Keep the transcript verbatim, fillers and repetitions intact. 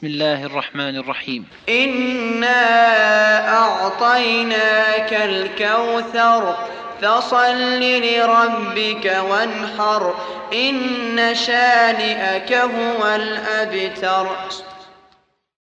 بسم الله الرحمن الرحيم. إنا أعطيناك الكوثر فصل لربك وانحر إن شانئك هو الأبتر.